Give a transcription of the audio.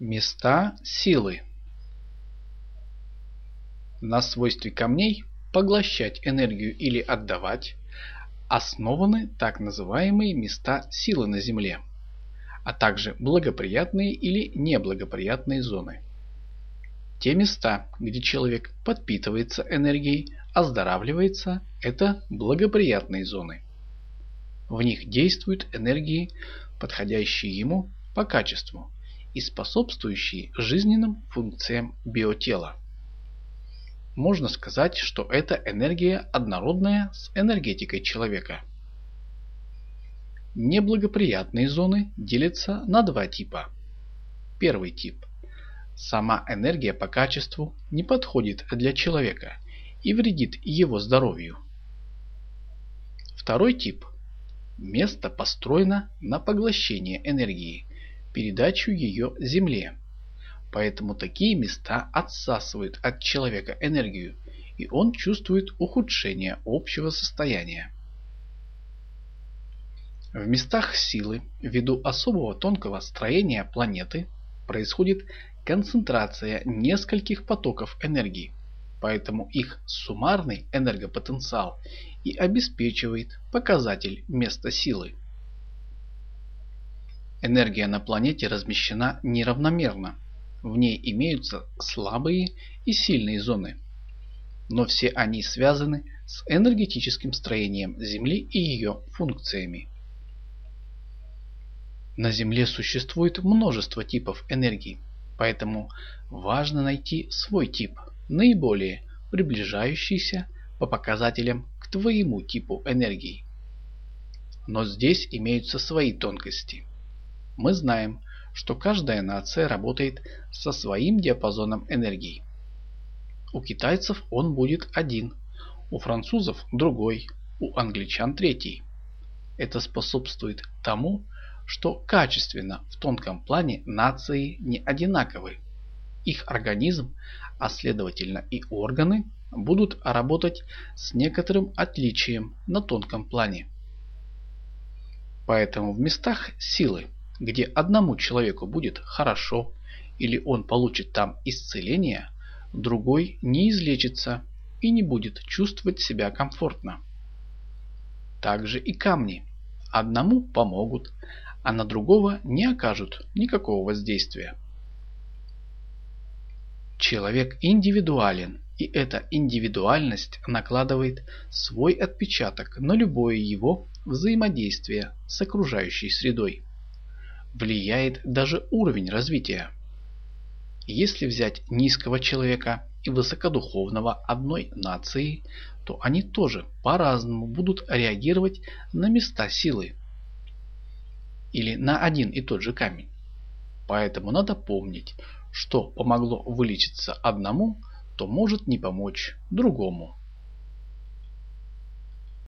Места силы. На свойстве камней поглощать энергию или отдавать основаны так называемые места силы на Земле, а также благоприятные или неблагоприятные зоны. Те места, где человек подпитывается энергией, оздоравливается, это благоприятные зоны. В них действуют энергии, подходящие ему по качеству и способствующие жизненным функциям биотела. Можно сказать, что эта энергия однородная с энергетикой человека. Неблагоприятные зоны делятся на два типа. Первый тип. Сама энергия по качеству не подходит для человека и вредит его здоровью. Второй тип. Место построено на поглощение энергии, передачу ее Земле. Поэтому такие места отсасывают от человека энергию, и он чувствует ухудшение общего состояния. В местах силы, ввиду особого тонкого строения планеты, происходит концентрация нескольких потоков энергии, поэтому их суммарный энергопотенциал и обеспечивает показатель места силы. Энергия на планете размещена неравномерно. В ней имеются слабые и сильные зоны, но все они связаны с энергетическим строением Земли и ее функциями. На Земле существует множество типов энергии, поэтому важно найти свой тип, наиболее приближающийся по показателям к твоему типу энергии. Но здесь имеются свои тонкости. Мы знаем, что каждая нация работает со своим диапазоном энергии. У китайцев он будет один, у французов другой, у англичан третий. Это способствует тому, что качественно в тонком плане нации не одинаковы. Их организм, а следовательно и органы, будут работать с некоторым отличием на тонком плане. Поэтому в местах силы, где одному человеку будет хорошо, или он получит там исцеление, другой не излечится и не будет чувствовать себя комфортно. Также и камни. Одному помогут, а на другого не окажут никакого воздействия. Человек индивидуален, и эта индивидуальность накладывает свой отпечаток на любое его взаимодействие с окружающей средой. Влияет даже уровень развития. Если взять низкого человека и высокодуховного одной нации, то они тоже по-разному будут реагировать на места силы или на один и тот же камень. Поэтому надо помнить, что помогло вылечиться одному, то может не помочь другому.